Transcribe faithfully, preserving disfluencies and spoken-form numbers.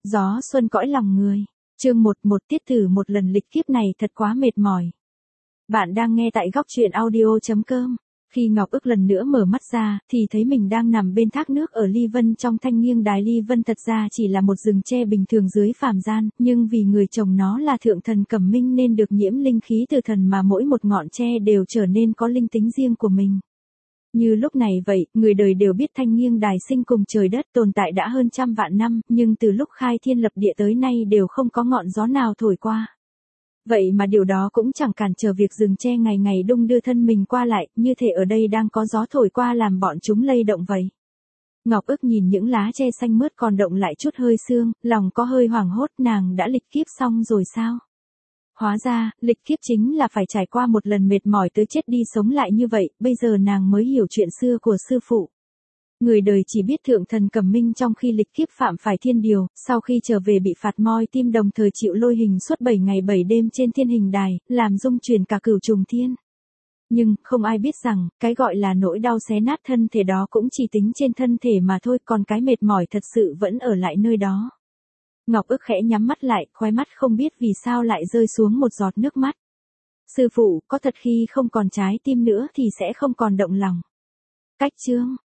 Gió xuân cõi lòng người. Chương một, một tiết thử một lần lịch kiếp này thật quá mệt mỏi. Bạn đang nghe tại góc truyện audio chấm com. Khi Ngọc Ức lần nữa mở mắt ra, thì thấy mình đang nằm bên thác nước ở Ly Vân trong thanh nghiêng đài Ly Vân thật ra chỉ là một rừng tre bình thường dưới phàm gian, nhưng vì người trồng nó là thượng thần Cẩm Minh nên được nhiễm linh khí từ thần mà mỗi một ngọn tre đều trở nên có linh tính riêng của mình. Như lúc này vậy, người đời đều biết thanh nghiêng đài sinh cùng trời đất tồn tại đã hơn trăm vạn năm, nhưng từ lúc khai thiên lập địa tới nay đều không có ngọn gió nào thổi qua. Vậy mà điều đó cũng chẳng cản trở việc rừng tre ngày ngày đung đưa thân mình qua lại, như thể ở đây đang có gió thổi qua làm bọn chúng lay động vậy. Ngọc Ức nhìn những lá tre xanh mướt còn động lại chút hơi sương, lòng có hơi hoảng hốt, nàng đã lịch kiếp xong rồi sao? Hóa ra, lịch kiếp chính là phải trải qua một lần mệt mỏi tới chết đi sống lại như vậy, bây giờ nàng mới hiểu chuyện xưa của sư phụ. Người đời chỉ biết thượng thần Cẩm Minh trong khi lịch kiếp phạm phải thiên điều, sau khi trở về bị phạt moi tim đồng thời chịu lôi hình suốt bảy ngày bảy đêm trên thiên hình đài, làm rung chuyển cả cửu trùng thiên. Nhưng, không ai biết rằng, cái gọi là nỗi đau xé nát thân thể đó cũng chỉ tính trên thân thể mà thôi, còn cái mệt mỏi thật sự vẫn ở lại nơi đó. Ngọc Ức khẽ nhắm mắt lại, khóe mắt không biết vì sao lại rơi xuống một giọt nước mắt. Sư phụ, có thật khi không còn trái tim nữa thì sẽ không còn động lòng. Cách chương